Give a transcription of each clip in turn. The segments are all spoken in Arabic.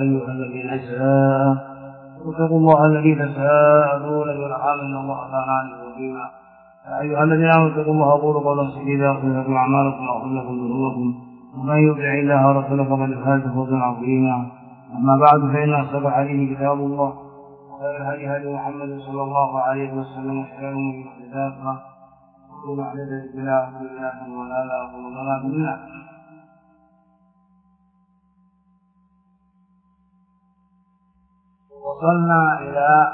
أيها الذين اتقوا الله الذي تساءلون به والأرحام إن الله كان عليكم رقيبا. يا أيها الذين آمنوا اتقوا الله وقولوا قولا سديدا يغفر لكم أعمالكم ويغفر لكم ذنوبكم ومن يطع الله ورسوله فقد فاز فوزا عظيما. أما بعد فإن أصدق الحديث كتاب الله وخير الهدي هدي محمد صلى الله عليه وسلم وشر الأمور محدثاتها وكل محدثة بدعة وكل بدعة ضلالة وكل ضلالة في النار. وصلنا إلى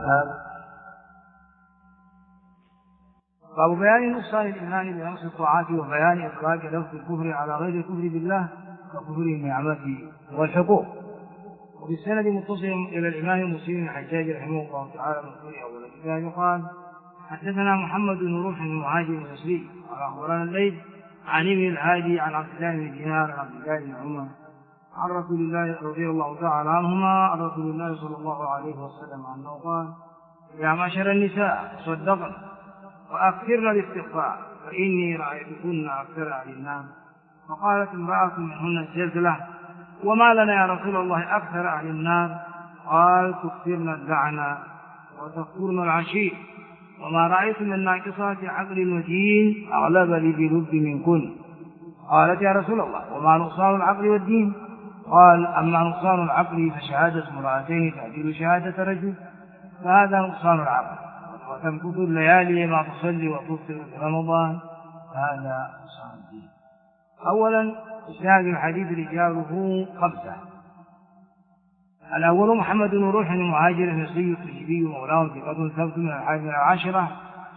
باب بيان نقصان الإيمان بنقص الطاعات وبيان إطلاق لفظ الكفر على غير الكفر بالله ككفر النعمة والحقوق. وبالسند متصل إلى الإمام مسلم الحجاج رحمه الله تعالى من كل أول كتاب يقال حدثنا محمد بن روح المهاجر المصري قال أخبرنا الليث عن ابن الهادي عن عبد الله بن دينار عن عبد الله بن عمر عن رسول الله رضي الله تعالى عنهما عن رسول الله صلى الله عليه وسلم أنه قال يا معشر النساء تصدقن وأكثرن الاستغفار فإني رأيتكن أكثر أهل النار. فقالت امرأة منهن الجزلة وما لنا يا رسول الله أكثر أهل النار؟ قال تكثرن اللعنة وتكفرن العشير وما رأيت من ناقصات عقل ودين أغلب لي بلب منكن. قالت يا رسول الله وما نقصان العقل والدين؟ قال أما نقصان العقل فشهادة امرأتين تعديل شهادة رجل فهذا نقصان العقل وتمكث الليالي ما تصلي وتفطر في رمضان هذا نقصان الدين. أولا إسناد الحديث رجاله خمسة. الأول محمد بن روح المهاجر المصري التجيبي مولاه ثقة ثبت من الحادي العاشرة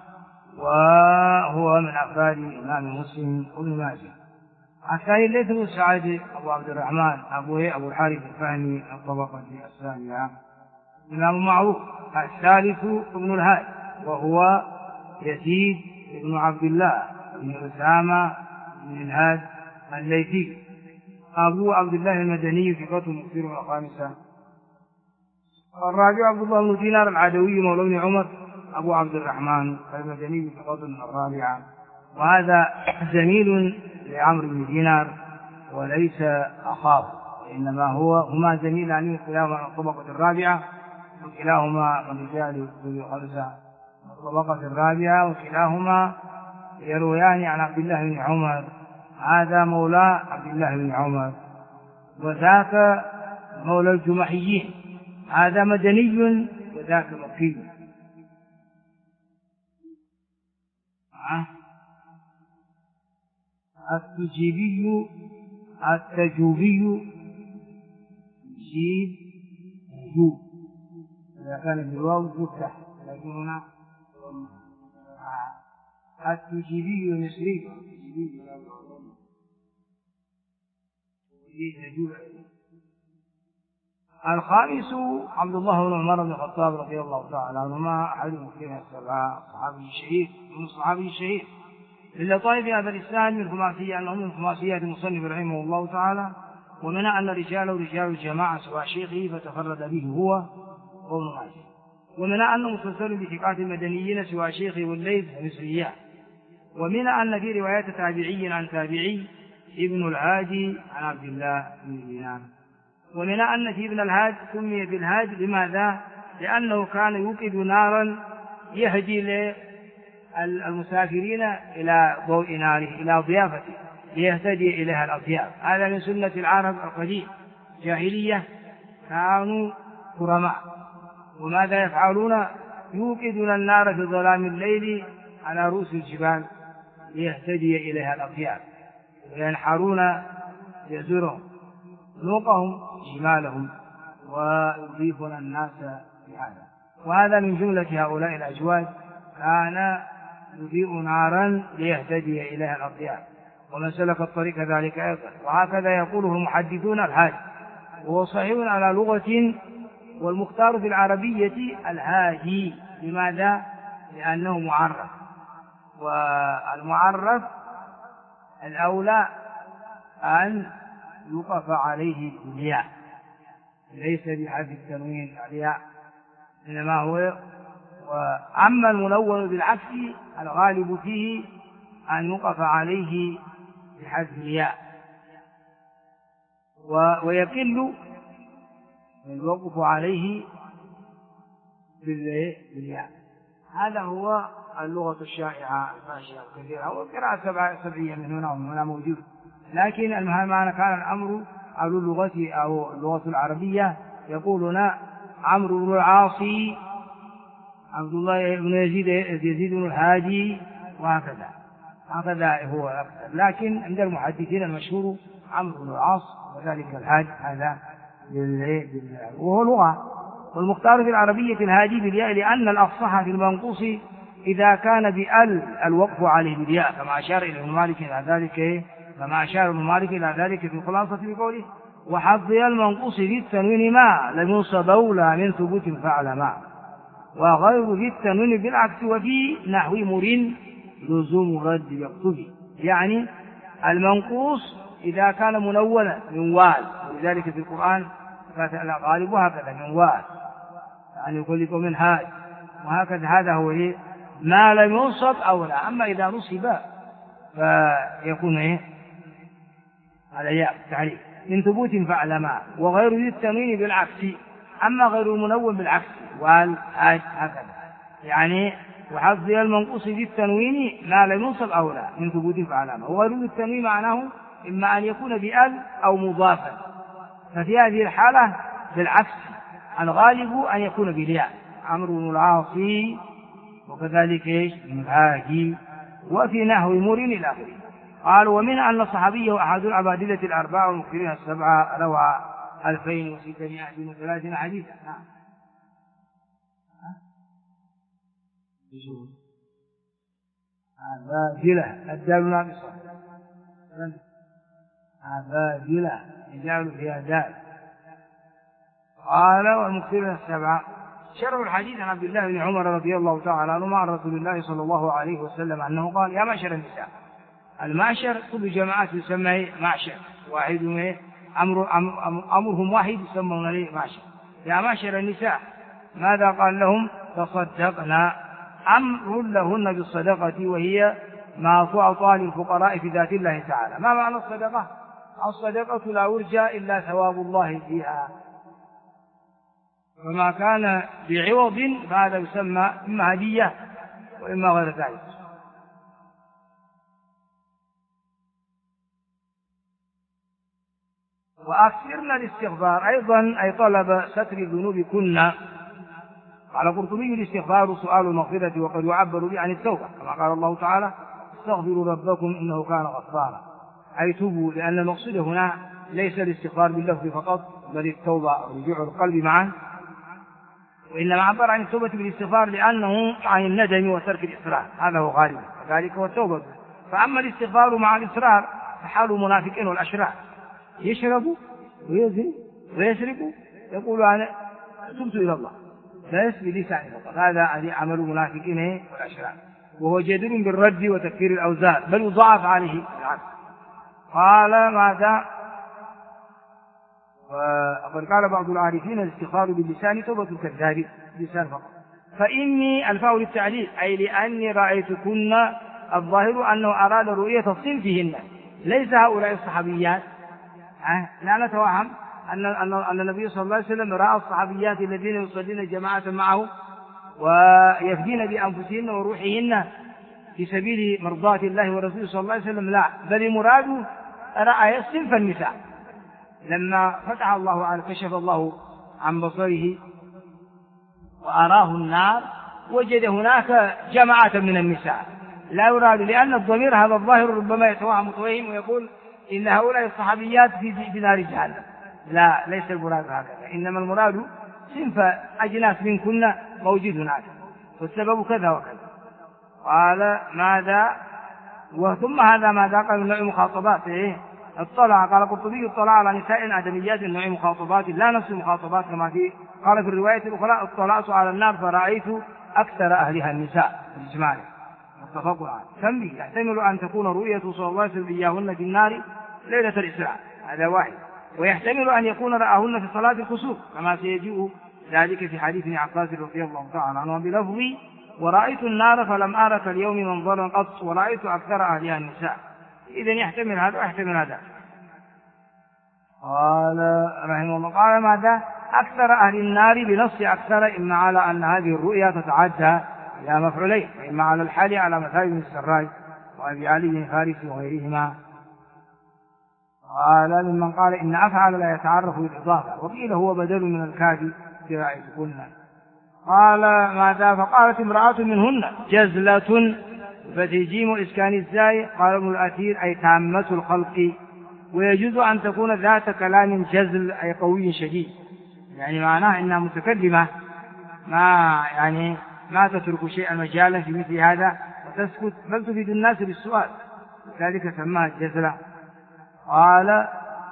وهو من أفراد الإمام مسلم وابن ماجه. الثاني الليث بن سعد أبو عبد الرحمن أبو الحارث الفهمي الطبقة الثانية إمام معروف. الثالث ابن الهاد وهو يزيد بن عبد الله بن أسامة بن الهاد الليثي أبو عبد الله المدني ثقة مكثر الخامسة. الرابع عبد الله بن دينار العدوي مولى بن عمر أبو عبد الرحمن المدني ثقة الرابعة. وهذا زميل لعمرو بن دينار وليس أخاه إنما هما زميلان كلاهما الطبقة الرابعة وكلاهما من رجال الخمسة الطبقة الرابعة وكلاهما يرويان عن عبد الله بن عمر. هذا مولى عبد الله بن عمر وذاك مولى الجمحيين. هذا مدني وذاك مكي. التجوبي جيب جوب إذا كان بالواو يفتح لكن هنا التجيبي المصري الخامس عبد الله بن عمر بن الخطاب رضي الله تعالى عنهما أحد المسلمين السبعة من الصحابي الشهير للطائف هذا الإسناد من خماسية أنه من خماسيات المصنف رحمه الله تعالى ومنع أن رجاله رجال الجماعة سوى شيخه فتفرد به هو وابن ماجه. ومنع أنه مسلسل بثقات المدنيين سوى شيخه والليث مصريان. ومنع أن في روايات تابعي عن تابعي ابن الهادي عن عبد الله بن دينار. ومنع أن في ابن الهاد سمي بالهاد لماذا؟ لأنه كان يوقد نارا يهدي المسافرين إلى ضوء ناره إلى ضيافته ليهتدي إليها الأضياف. هذا من سنة العرب القديم جاهلية كانوا كرماء. وماذا يفعلون؟ يوقدون النار في ظلام الليل على رؤوس الجبال ليهتدي إليها الأضياف وينحرون يزورهم نوقهم جمالهم ويضيفون الناس بهذا. وهذا من جملة هؤلاء الأجواد كان يضيء نارا ليهتدي إليها الأضياف ومن سلك الطريق ذلك أيضا. وهكذا يقوله المحدثون الهادي وهو صحيح على لغة والمختار في العربية الهادي. لماذا؟ لأنه معرف والمعرف الأولى أن يوقف عليه الياء ليس بحذف التنوين الياء إنما هو. وأما المنون بالعكس الغالب فيه أن يوقف عليه بحذف الياء. ويقل الوقف عليه بالياء. هذا هو اللغة الشائعة الفاشية الكثيرة، والقراءة سبعية من هنا ومن هنا موجود. لكن المعنى كان الأمر أهل اللغة أو اللغة العربية يقولون عمرو بن العاصي، عبد الله بن يزيد بن الهادي، وهكذا. هكذا هو أكثر. لكن عند المحدثين المشهور عمرو بن العاص، وذلك الهادي هذا بالياء وهو لغة. والمختار في العربية الهادي بالياء، لأن الأفصح في المنقوص إذا كان بأل الوقف عليه بالياء، كما أشار ابن مالك إلى ذلك في خلاصة بقوله: وحظي المنقوص في التنوين ما لم ينصب أولى من ثبوت فعل ما، وغير ذي التنوين بالعكس، وفي نحو مر لزوم رد يقتضي. يعني المنقوص إذا كان منونا من وال، ولذلك في القرآن غالب هكذا من وال، يعني يخلق من هاد، وهكذا. هذا هو ما لم ينصب أولى. أما إذا نصب فيكون على ياء التعريف من ثبوت فعل ما، وغير ذي التنوين بالعكس. أما غير المنون بالعكس والهاد هكذا، يعني وحظي المنقوص ذي التنوين ما لم ينصب أولى من ثبوت فعل ما. وغير ذي التنوين معناه إما أن يكون بأل أو مضافا، ففي هذه الحالة بالعكس، الغالب أن يكون بالياء، عمرو بن العاصي، وكذلك من الهادي، وفي نحو مر إلى آخره. قال: ومن أن الصحابي أحد العبادلة الأربعة والمكثرين السبعة، روى 2630 حديثا. عبادلة الدال ناقصة، عبادلة يجعل فيها دال. قال: والمكثرين السبعة. شرح الحديث عن عبد الله بن عمر رضي الله تعالى عنهما عن رسول الله صلى الله عليه وسلم أنه قال: يا معشر النساء. المعشر كل جماعات يسمى معشر واحد، أمرهم واحد يسمون عليه معشر. يا معشر النساء، ماذا قال لهم؟ تصدقنا، أمر لهن بالصدقة، وهي ما تعطى للفقراء في ذات الله تعالى. ما معنى الصدقة؟ الصدقة لا يرجى إلا ثواب الله فيها، وما كان بعوض فهذا يسمى إما هدية وإما غير ذلك. وأكثرنا الاستغفار أيضا، أي طلب ستر الذنوب كنا. على قرطبي: الاستغفار سؤال المغفرة، وقد يعبر به عن التوبة، كما قال الله تعالى: استغفروا ربكم إنه كان غفارا، أي توبوا، لأن المقصود هنا ليس الاستغفار باللفظ فقط، بل التوبة ورجوع القلب معا، وإنما عبر عن التوبة بالاستغفار لأنه عن الندم وترك الإصرار، هذا هو غالبا، وذلك هو التوبة. فأما الاستغفار مع الإصرار فحال المنافقين والأشرار، يشربوا ويزنوا ويسرقوا، يقول أنا تبت إلى الله، لا يسبي لسانه فقط، هذا عمل المنافقين والأشرار، وهو جدير بالرد وتكفير الأوزار، بل يضاعف عليه العكس. قال: ماذا؟ وقد قال بعض العارفين: الاستغفار باللسان توبة الكذاب، باللسان فقط. فإني الفاء للتعليل، أي لأني رأيتكن، الظاهر أنه أراد رؤية صنفهن، ليس هؤلاء الصحابيات. لا نتوهم أن النبي صلى الله عليه وسلم رأى الصحابيات الذين يصلين جماعة معه ويفدين بأنفسهن وروحهن في سبيل مرضاة الله ورسوله صلى الله عليه وسلم، لا، بل المراد رأى صنف النساء. لما فتح الله على كشف الله عن بصره وأراه النار، وجد هناك جماعة من النساء، لا يراد، لأن الضمير هذا الظاهر ربما يتوهم متوهم ويقول إن هؤلاء الصحابيات في نار جهنم، لا، ليس المراد هكذا، إنما المراد صنف أجناس منكن موجود هناك، والسبب كذا وكذا. قال: ماذا؟ وثم هذا ماذا؟ قال: من نوع مخاطبات. اطلع، قال قرطبي: اطلع على نساء آدميات من نوع مخاطبات، لا نفس المخاطبات كما قال في الرواية الأخرى: اطلعت على النار فرأيت أكثر أهلها النساء بالإجماع، متفق عليه. تنبيه: يحتمل أن تكون رؤية صلى الله عليه وسلم إياهن في النار ليلة الإسراء، هذا واحد، ويحتمل أن يكون رآهن في صلاة الكسوف، كما سيجيء ذلك في حديث ابن عباس رضي الله تعالى عنه بلفظ: ورأيت النار فلم أرى كاليوم منظرا قط، ورأيت أكثر أهلها النساء. إذن يحتمل هذا ويحتمل هذا. قال رحمه الله: قال: ماذا؟ أكثر أهل النار بنص أكثر، إما على أن هذه الرؤيا تتعدى إلى مفعولين، وإما على الحال على مثال بن السراج وأبي علي بن فارس وغيرهما. قال ممن قال إن أفعل لا يتعرف بالإضافة، وقيل هو بدل من الكافي برأيتكن. قال ماذا؟ فقالت امرأة منهن جزلة فتجيم إسكان الزاي. قال ابن الأثير أي تامة الخلق، ويجوز أن تكون ذات كلام جزل أي قوي شديد، يعني معناه إنها متكلمة ما تترك شيئا مجالا في مثل هذا وتسكت، بل تفيد الناس بالسؤال، ذلك سماها جزلة. قال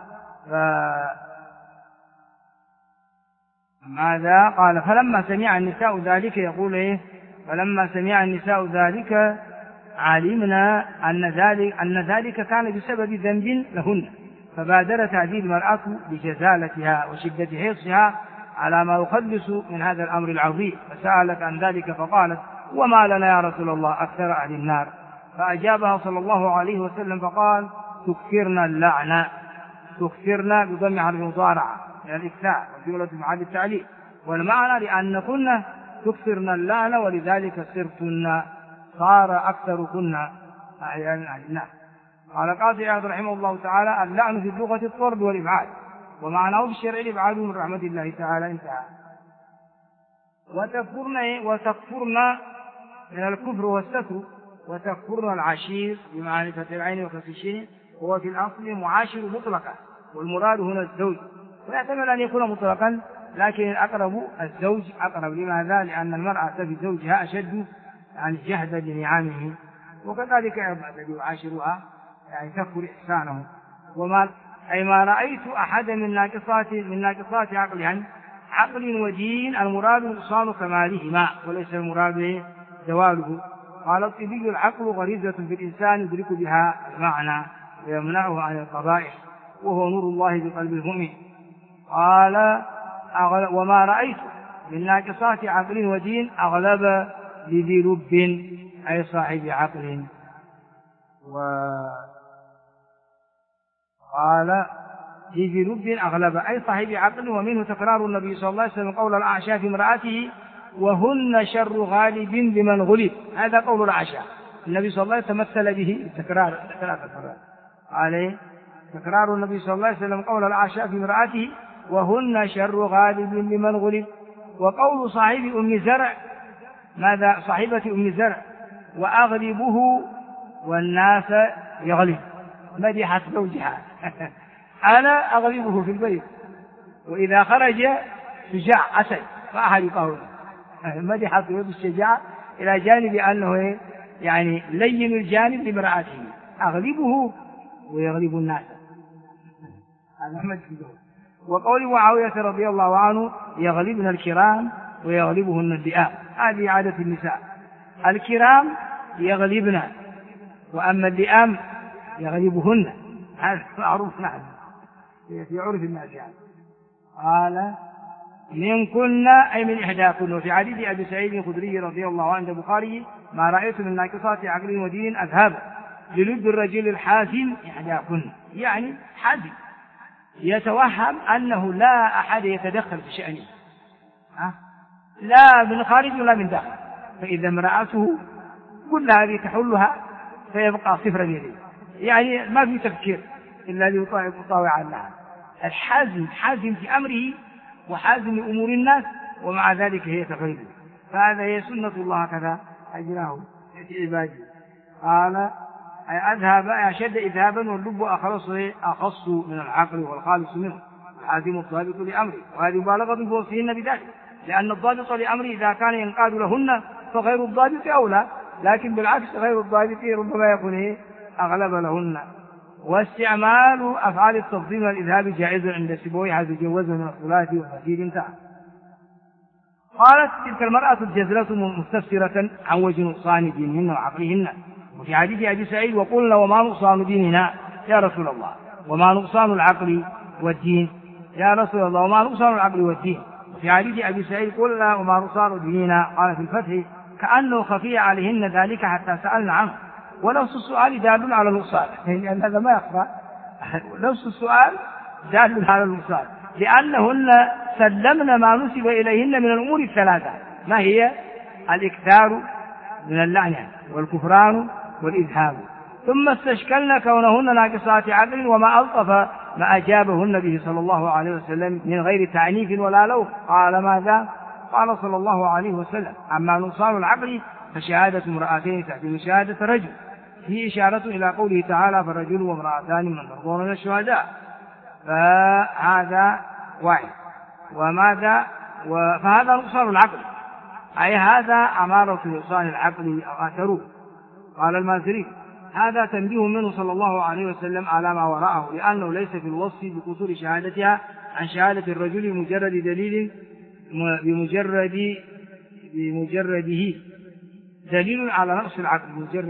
ماذا؟ قال فلما سمع النساء ذلك، يقول إيه؟ فلما سمع النساء ذلك علمنا أن ذلك كان بسبب ذنب لهن، فبادرت هذه المرأة بجزالتها وشدة حرصها على ما يخلص من هذا الأمر العظيم، فسألت عن ذلك فقالت وما لنا يا رسول الله أكثر أهل النار؟ فأجابها صلى الله عليه وسلم فقال تكثرن اللعنة، تكثرن بضم حرف المضارعة يعني الإكثار والجملة في محل التعليل، والمعنى لأنكن تكثرن اللعنة ولذلك صرتن، صار أكثركن أحيانا أهل النار. قال قاضي عياض رحمه الله تعالى اللعن في اللغة الطرد والإبعاد، ومعناه في الشرع الإبعاد من رحمة الله تعالى. انتهى. وتكفرن من الكفر والستر، وتكفرن العشير بمعنى فتح العين وكسر الشين، هو في الأصل معاشر مطلقا، والمراد هنا الزوج، ويحتمل أن يكون مطلقا لكن الأقرب الزوج أقرب. لماذا؟ لأن المرأة في زوجها أشد يعني جهدا لنعمه، وكذلك الذي يعاشرها يعني تكفر إحسانه. ما رأيت أحد من ناقصات عقل ودين، المراد نقصان كمالهما وليس المراد زواله. قال الطبي العقل غريزة في الإنسان يدرك بها المعنى ويمنعه عن القبائح، وهو نور الله بقلب المؤمن. قال وما رأيت من ناقصات عقل ودين أغلب لذي لب أي صاحب عقل. وقال لذي لب أغلب أي صاحب عقل، ومنه تكرار النبي صلى الله عليه وسلم قول الأعشى في امرأته وهن شر غالب لمن غلب، هذا قول الأعشى. النبي صلى الله عليه وسلم تمثل به تكرار عليه تكرار النبي صلى الله عليه وسلم قول الأعشى في امرأته وهن شر غالب لمن غلب. وقول صاحب أم زرع ماذا؟ صاحبة أم زرع وأغلبه والناس يغلب، مدحت زوجها أنا أغلبه في البيت، وإذا خرج شجاع أسد فأحد يقول مدحت بالشجاع إلى جانب أنه يعني لين الجانب لامرأته، أغلبه ويغلب الناس، هذا مدحه. وقول معاوية رضي الله عنه يغلبن الكرام ويغلبهن الذئاب، هذه عادة النساء، الكرام يغلبن وأما الذئاب يغلبهن، هذا معروف نحن في عرف الناس. يعني قال منكن أي من إحداكن. وفي حديث أبي سعيد الخدري رضي الله عنه البخاري ما رأيت من ناقصات عقل ودين أذهب للب الرجل الحازم إحداكن، يعني حازم يتوهم أنه لا أحد يتدخل في شأنه، لا من خارج ولا من داخل، فإذا امرأته كل هذه تحلها فيبقى صفر يديه، يعني ما في تفكير إلا ليطاوع لها. الحازم حازم في أمره وحازم لأمور الناس، ومع ذلك هي تغيب، فهذا هي سنة الله كذا أجراه في عباده. قال أي أذهب أشد إذهابا واللب أخص من العقل والخالص منه، الحازم الضابط لأمره، وهذه مبالغة بوصفهن بذلك، لأن الضابط لأمره إذا كان ينقاد لهن فغير الضابط أولى، لكن بالعكس غير الضابط ربما يكون أغلب لهن. واستعمال أفعال التفضيل والإذهاب جائز عند سبوي حيث جوزه من الصلاة والمسجد. انتهى. قالت تلك المرأة الجزلة مستفسرة عن وجه نقصان دينهن وعقلهن. وفي حديث أبي سعيد وقلنا وما نقصان ديننا يا رسول الله وما نقصان العقل والدين يا رسول الله وما نقصان العقل والدين. وفي حديث أبي سعيد قلنا وما نقصان ديننا قال في الفتح كأنه خفي عليهن ذلك حتى سألنا عنه، ونفس السؤال دال على النقصان، لأن هذا ما يخفى، نفس السؤال دال على النقصان، لأنهن سلمن ما نسب إليهن من الأمور الثلاثة، ما هي؟ الإكثار من اللعنة والكفران والإذهاب. ثم استشكلن كونهن ناقصات عقل وما ألطف ما أجابهن به صلى الله عليه وسلم من غير تعنيف ولا لوم. قال ماذا؟ قال صلى الله عليه وسلم: أما نقصان العقل فشهادة امرأتين تعدل شهادة رجل. فيه إشارة إلى قوله تعالى: فالرجل وامرأتان من ترضون من الشهداء. فهذا واحد. وماذا؟ فهذا نقصان العقل، أي هذا أمارة نقصان العقل أو أثره. قال المازري: هذا تنبيه منه صلى الله عليه وسلم على ما وراءه، لأنه ليس في الوصف بقصور شهادتها عن شهادة الرجل بمجرد دليل بمجرده دليل على نقص العقل،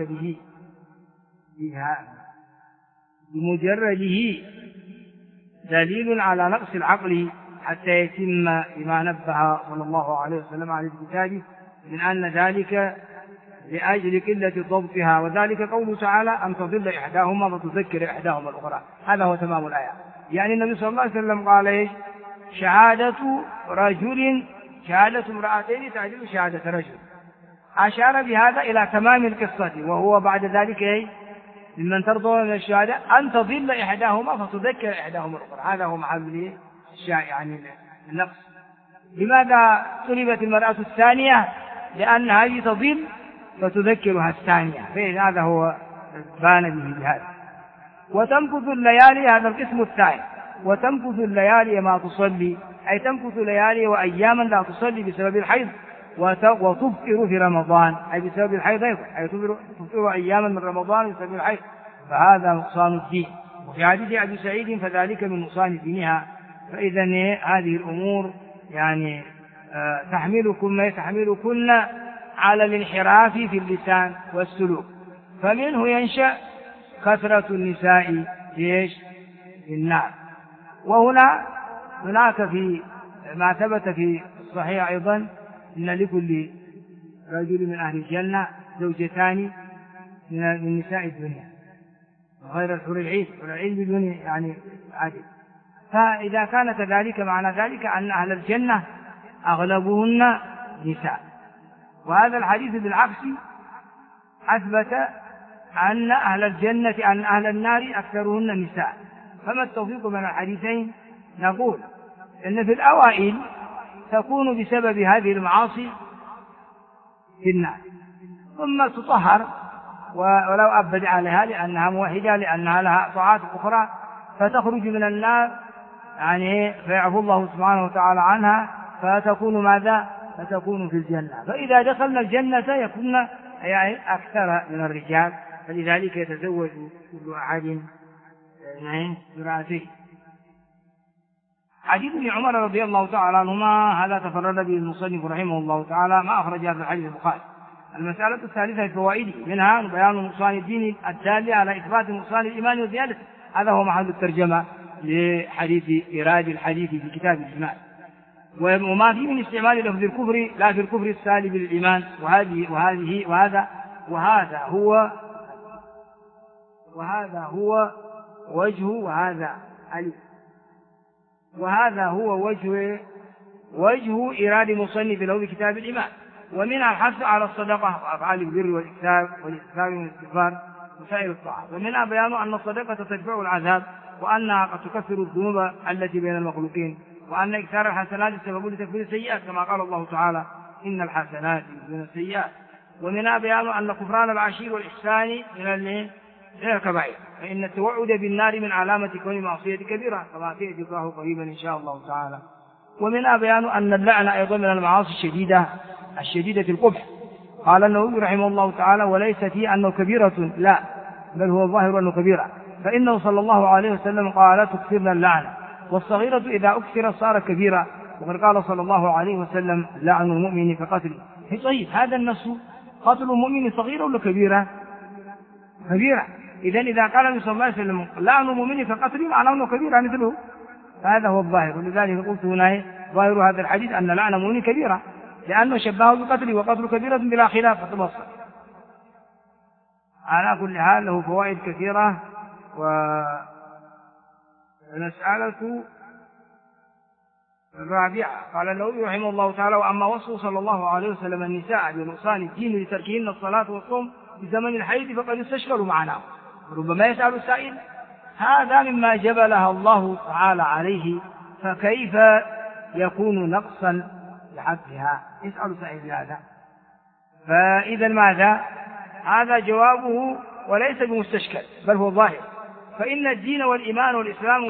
بمجرده دليل على نقص العقل حتى يتم بما نبه صلى الله عليه وسلم على الكتاب من أن ذلك لأجل قلة ضبطها، وذلك قوله تعالى: أن تضل إحداهما فتذكر إحداهما الأخرى. هذا هو تمام الآية. يعني النبي صلى الله عليه وسلم قال إيش؟ شهادة امرأتين تعدل شهادة رجل. أشار بهذا إلى تمام القصة، وهو بعد ذلك إيه؟ ممن ترضون من الشهادة أن تضل إحداهما فتذكر إحداهما الأخرى. هذا هو محل يعني النقص. لماذا طلبت المرأة الثانية؟ لأن هذه تضل فتذكرها الثانية، فإن هذا هو بان به بهذا. وتمكث الليالي، هذا القسم الثاني. وتمكث الليالي ما تصلي، أي تمكث ليالي وأياما لا تصلي بسبب الحيض، وتفطر في رمضان، أي بسبب الحيض أيضا، أي تفطر أياما من رمضان بسبب الحيض، فهذا نقصان الدين. وفي حديث أبي سعيد: فذلك من نقصان دينها. فإذا هذه الأمور يعني تحملكن على الانحراف في اللسان والسلوك. فمنه ينشأ كثرة النساء في النار. هناك في ما ثبت في الصحيح أيضا إن لكل رجل من أهل الجنة زوجتان من نساء الدنيا غير الحور العين، والعين بدون يعني عدل. فإذا كان كذلك معنى ذلك أن أهل الجنة أغلبهن نساء. وهذا الحديث بالعكس أثبت أن أهل الجنة أن أهل النار أكثرهن نساء. فما التوفيق بين الحديثين؟ نقول إن في الأوائل تكون بسبب هذه المعاصي في النار، ثم تطهر ولو أبد عليها لأنها موحدة، لأنها لها طاعات أخرى، فتخرج من النار يعني فيعفو الله سبحانه وتعالى عنها، فتكون ماذا؟ فتكون في الجنة. فإذا دخلنا الجنة يكون يعني أكثر من الرجال، فلذلك يتزوج كل أحد امرأتين. حديث ابن عمر رضي الله تعالى عنهما هذا تفرد به المصنف رحمه الله تعالى، ما أخرج هذا الحديث البخاري. المسألة الثالثة في فوائده، منها بيان نقصان الدين الدال على إثبات نقصان الإيمان وزيادته. هذا هو محل الترجمة لحديث إيراد الحديث في كتاب الإيمان. وما فيه من استعمال لفظ الكفر لا في الكفر السالب للإيمان. وهذا هو وجه، وهذا هو وجه إيراد مصنف له بكتاب الإيمان. ومنها الحث على الصدقة وأفعال البر والإحسان والاستغفار وسائر الطاعات. ومنها بيان أن الصدقة تدفع العذاب، وأنها قد تكفر الذنوب التي بين المخلوقين، وأن إكثار الحسنات سبب لتكفير السيئات كما قال الله تعالى: إن الحسنات يذهبن السيئات. ومنها بيان أن كفران العشير والإحسان من الكبائر، فإن التوعد بالنار من علامة كون معصية كبيرة كما سيأتي الله قريبا إن شاء الله تعالى. ومنها بيان أن اللعن أيضا من المعاصي الشديدة القبح. قال النووي رحمه الله تعالى: وليست هي أنه كبيرة، لا، بل هو الظاهر أنه كبيرة، فإنه صلى الله عليه وسلم قال: تكثرن اللعنة، والصغيرة إذا أكثرت صار كبيرة. وقد قال صلى الله عليه وسلم: لعن المؤمن كقتله. طيب، هذا النص قتل المؤمن صغيرة ولا كبيرة؟ كبيرة. إذا قال النبي صلى الله عليه وسلم: لعن المؤمن كقتله، معناه أنه كبيرة مثله. فهذا هو الظاهر، ولذلك قلت هنا ظاهر هذا الحديث أن لعن المؤمن كبيرة، لأنه شبهه بقتله، وقتل كبيرة بلا خلاف فتبصر. على كل حال له فوائد كثيرة. الرابعة قال النووي رحمه الله تعالى: وأما وصفه صلى الله عليه وسلم النساء بنقصان الدين لتركهن الصلاة والصوم في زمن الحيض فقد استشكلوا معناه. ربما يسأل السائل: هذا مما جبلها الله تعالى عليه، فكيف يكون نقصا لحقها؟ يسأل سائل هذا. فإذا ماذا؟ هذا جوابه وليس بمستشكل بل هو ظاهر. فإن الدين والإيمان والإسلام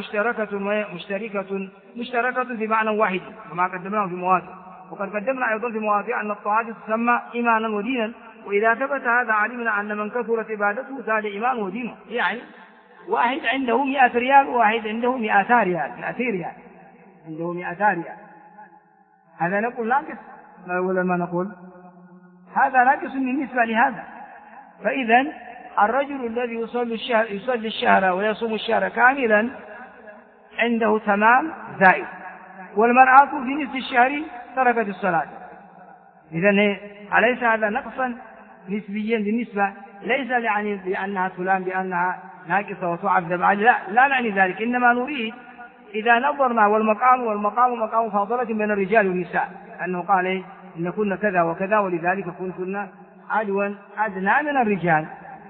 مشتركة في معنى واحد كما قدمناه في مواضع، وقد قدمنا أيضا في مواضع أن الطاعات تسمى إيمانا ودينا، وإذا ثبت هذا علمنا أن من كثرت عبادته زاد إيمانه ودينه. يعني واحد عنده 100 ريال وواحد عنده 200 ريال، عنده 200 ريال، هذا نقول ناقص ولا ما نقول؟ هذا ناقص بالنسبة لهذا. فإذا الرجل الذي يصلي الشهر ويصوم الشهر كاملا عنده تمام زائد، والمرأة في نصف الشهر تركت الصلاة. إذن أليس هذا نقصا نسبيا بالنسبة؟ ليس يعني بأنها فلان بأنها ناقصة وتعذب عليه، لا نعني ذلك، إنما نريد إذا نظرنا والمقام مقام فاضلة بين الرجال والنساء، أنه قال إن كنا كذا وكذا ولذلك كنتن أدنى من الرجال.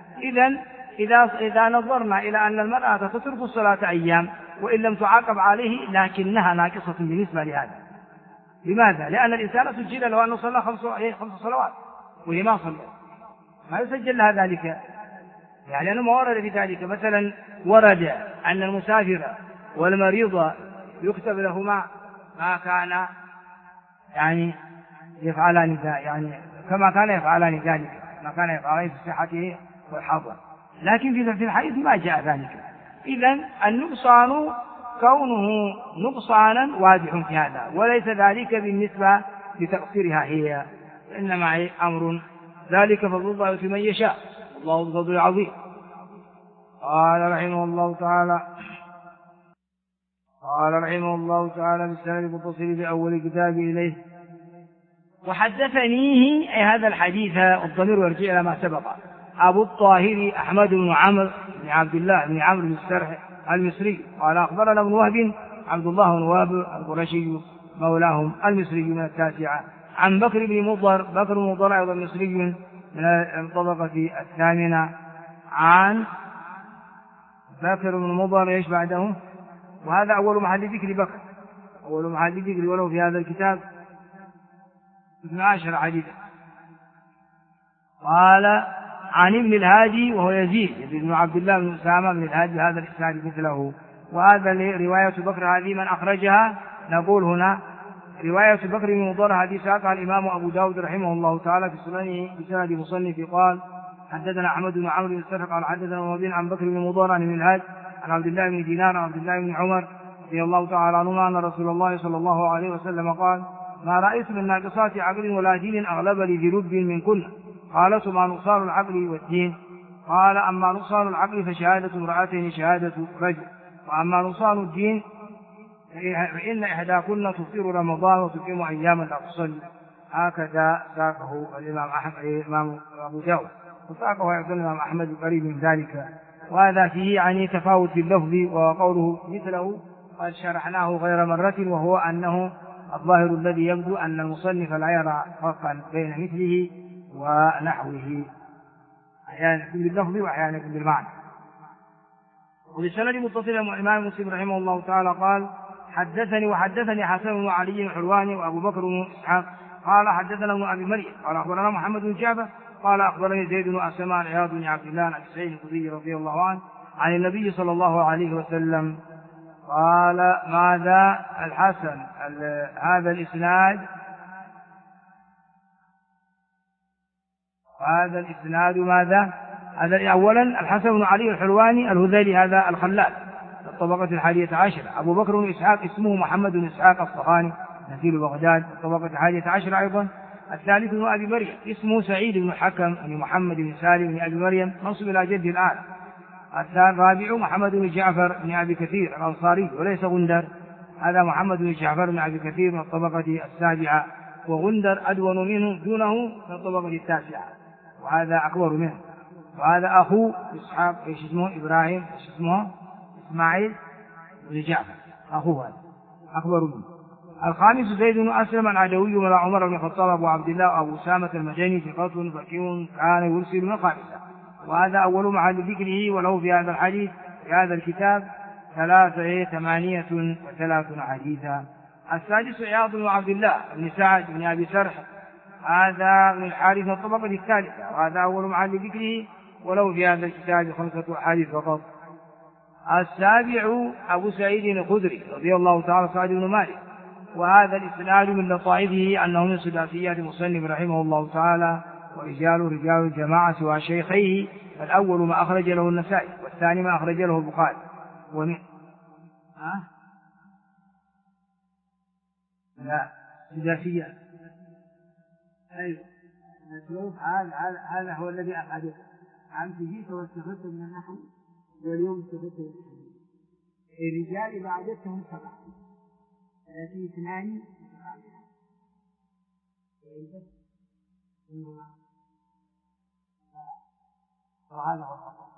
إذا نظرنا إلى أن المرأة تترك الصلاة أيام وإن لم تعاقب عليه لكنها ناقصة بالنسبة لهذا. لماذا؟ لأن الإنسان سجل له أنه صلى 5 صلوات وهي ما صلى، ما يسجل لها ذلك، يعني أنه ما ورد في ذلك. مثلا ورد أن المسافر والمريض يكتب لهما ما كان يعني يفعلان، يعني كما كان يفعلان ذلك، ما كان يفعلان في صحته والحضر، لكن في الحديث ما جاء ذلك. إذن النقصان كونه نقصانا واضح في هذا، وليس ذلك بالنسبة لتقصيرها هي، إنما أمر ذلك فضل الله يؤتي من يشاء، الله ذو الفضل العظيم. قال رحمه الله تعالى بالسند المتصل بأول كتاب إليه: وحدثنيه أي هذا الحديث، الضمير يرجع إلى ما سبق، أبو الطاهر أحمد بن عمرو بن عبد الله بن عمرو بن السرح المصري قال أخبرنا ابن وهب عبد الله بن وهب القرشي مولاهم المصري من 9، عن بكر بن مضر أيضا مصري من الطبقة 8، عن بكر بن مضر ايش بعده؟ وهذا أول محل ذكر بكر، أول محل ذكر، ولو في هذا الكتاب 12 حديثا. قال عن ابن الهادي وهو يزيد بن عبد الله بن أسامة بن الهادي، هذا الإسناد مثله. وهذا رواية بكر هذه من أخرجها؟ نقول هنا رواية بكر بن مضر هذه ساقها الإمام أبو داود رحمه الله تعالى في سننه بسند مصنف. قال حدثنا أحمد بن عمرو بن السرح قال حدثنا وابن عن بكر بن مضر عن ابن الهادي عن عبد الله بن دينار عن عبد الله بن عمر رضي الله تعالى عنهما أن رسول الله صلى الله عليه وسلم قال: ما رأيت من ناقصات عقل ولا دين أغلب لذنوب من كن. قالت: ما نقصان العقل والدين؟ قال: أما نقصان العقل فشهادة امرأتين شهادة رجل، وأما نقصان الدين فإن إحداكن تفطر رمضان وتقيم أياما لا تصلي. هكذا ساقه الإمام أبو داود، وساقه أيضا الإمام أحمد قريب من ذلك. وهذا فيه يعني تفاوت في اللفظ، وقوله مثله قد شرحناه غير مرة، وهو أنه الظاهر الذي يبدو أن المصنف لا يرى فرقا بين مثله ونحوه، أحيانا يكون باللفظ وأحيانا يكون بالمعنى. وبالسند متصل الإمام مسلم رحمه الله تعالى قال: وحدثني حسن بن علي الحلواني وأبو بكر بن إسحاق قال حدثنا ابن أبي مريم قال أخبرنا محمد بن جعفر قال أخبرني زيد بن أسلم عن عياض بن عبد الله عن سعيد الخدري رضي الله عنه عن النبي صلى الله عليه وسلم قال: ماذا الحسن هذا الإسناد ماذا؟ هذا أولا الحسن بن علي الحلواني الهذيلي هذا الخلال الطبقة 11. أبو بكر بن إسحاق اسمه محمد بن إسحاق الصهاني نزيل بغداد الطبقة 11 أيضا. الثالث بن أبي مريم اسمه سعيد بن حكم بن محمد بن سالم بن أبي مريم منصب إلى جد الآن. الرابع محمد بن جعفر بن أبي كثير الأنصاري وليس غندر، هذا محمد بن جعفر بن أبي كثير من الطبقة 7، وغندر أدون منه دونه من الطبقة 9، وهذا أكبر منه. وهذا أخو إسحاق إيش اسمه إبراهيم إيش اسمه إسماعيل بن جعفر، أخوه هذا أكبر منه. الخامس زيد بن أسلم العدوي مولى عمر بن الخطاب أبو عبد الله وأبو أسامة المدني ثقة فقيه كان يرسل من الخامسة، وهذا أول محل ذكره، وله في هذا الحديث في هذا الكتاب 38 حديثا. السادس عياض بن عبد الله بن سعد بن أبي سرح، هذا من الحارث الطبقة الثالثة، وهذا أول محل ذكره، وله في هذا الكتاب 5 أحاديث فقط. السابع أبو سعيد الخدري رضي الله تعالى سعد بن مالك، وهذا الإسناد من لطائفه أنه من سداسيات المصنف رحمه الله تعالى، ورجال رجال الجماعة سوى شيخيه، فالأول ما أخرج له النسائي، والثاني ما أخرج له البخاري. ومن لا سداسيات، أيوة هذا هو الذي أخذه. أنت جيت واستفدت من النحو، واليوم استفدت من الحديث. الرجال إذا عددتهم 7، يأتي 2 وهذا هو الخطأ.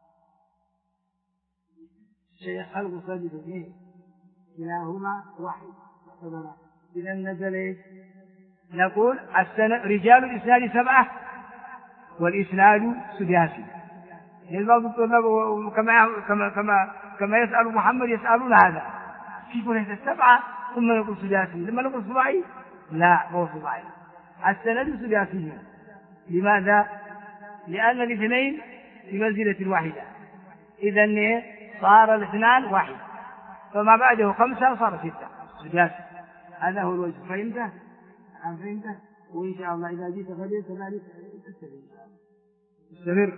الشيخ المصنف اثنين كلاهما واحد. إذا نزل نقول رجال الإسناد 7 والإسناد سداسي. بعض الطلاب كما يسأل محمد يسألون هذا، كيف ليس 7 ثم يقول سداسي؟ لما نقول صباعي لا هو صباعي. السند سداسي. لماذا؟ لأن الاثنين في منزلة واحدة، إذن صار الاثنان واحد، فما بعده 5 صار 6 سداسي. هذا هو الوجه. فهمته؟ وإن شاء الله إذا جيت غدير كذلك استمر.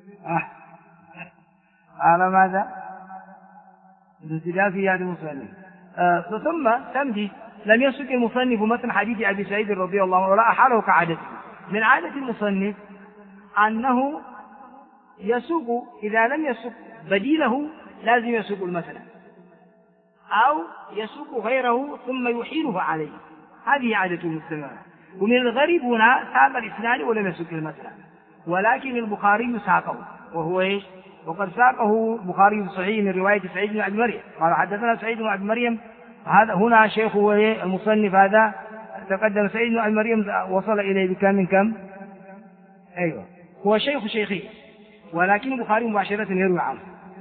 على ماذا؟ في هذا المصنف. ثم تمضي لم يسق المصنف متن حديث أبي سعيد رضي الله عنه ولا أحاله كعادته. من عادة المصنف أنه يسوق، إذا لم يسوق بديله لازم يسوق المثل، أو يسوق غيره ثم يحيله عليه. هذه عادة المستمع. ومن الغريب هنا ساق الإسناد ولم يسوق المثل، ولكن البخاري ساقه، وهو إيش؟ وقد ساقه البخاري بصحيح من رواية سعيد بن أبي مريم قال حدثنا سعيد بن أبي مريم. هذا هنا شيخه المصنف هذا تقدم سعيد بن أبي مريم وصل إليه بكم من كم؟ أيوة هو شيخ شيخه، ولكن البخاري مباشرة يروي عنه.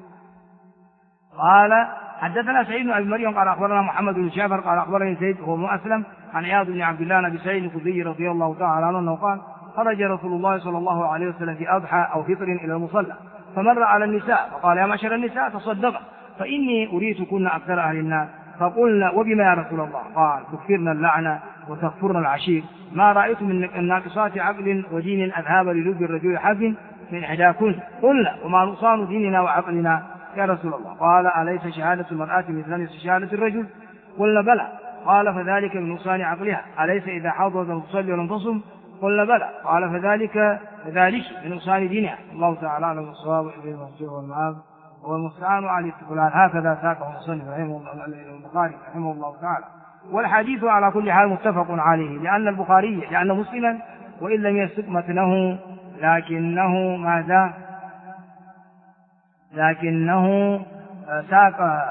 قال حدثنا سعيد بن أبي مريم قال أخبرنا محمد بن جعفر قال أخبرني زيد هو بن أسلم عن عياض بن عبد الله بن سعيد الخدري رضي الله تعالى عنه قال خرج رسول الله صلى الله عليه وسلم في أضحى أو فطر إلى المصلى، فمر على النساء فقال يا معشر النساء تصدق فإني أريتكن أكثر أهل النار. فقلنا وبما يا رسول الله؟ قال تكفرن اللعنة وتكفرن العشير، ما رأيت من الناقصات عقل ودين أذهاب للب الرجل حزن من إحداكن. قلنا وما نقصان ديننا وعقلنا يا رسول الله؟ قال أليس شهادة المرأة مثل شهادة الرجل؟ قلنا بلى. قال فذلك من نقصان عقلها. أليس إذا حاضت تصلي ولم تصم؟ قلنا بلى. قال فذلك من نقصان دينها. الله تعالى أعلم الصواب إليه المرجع والمآب والمستعان على الفلان. هكذا ساقه المصنف البخاري رحمه الله تعالى. والحديث على كل حال متفق عليه، لأن مسلما وإن لم يسق متنه لكنه ساق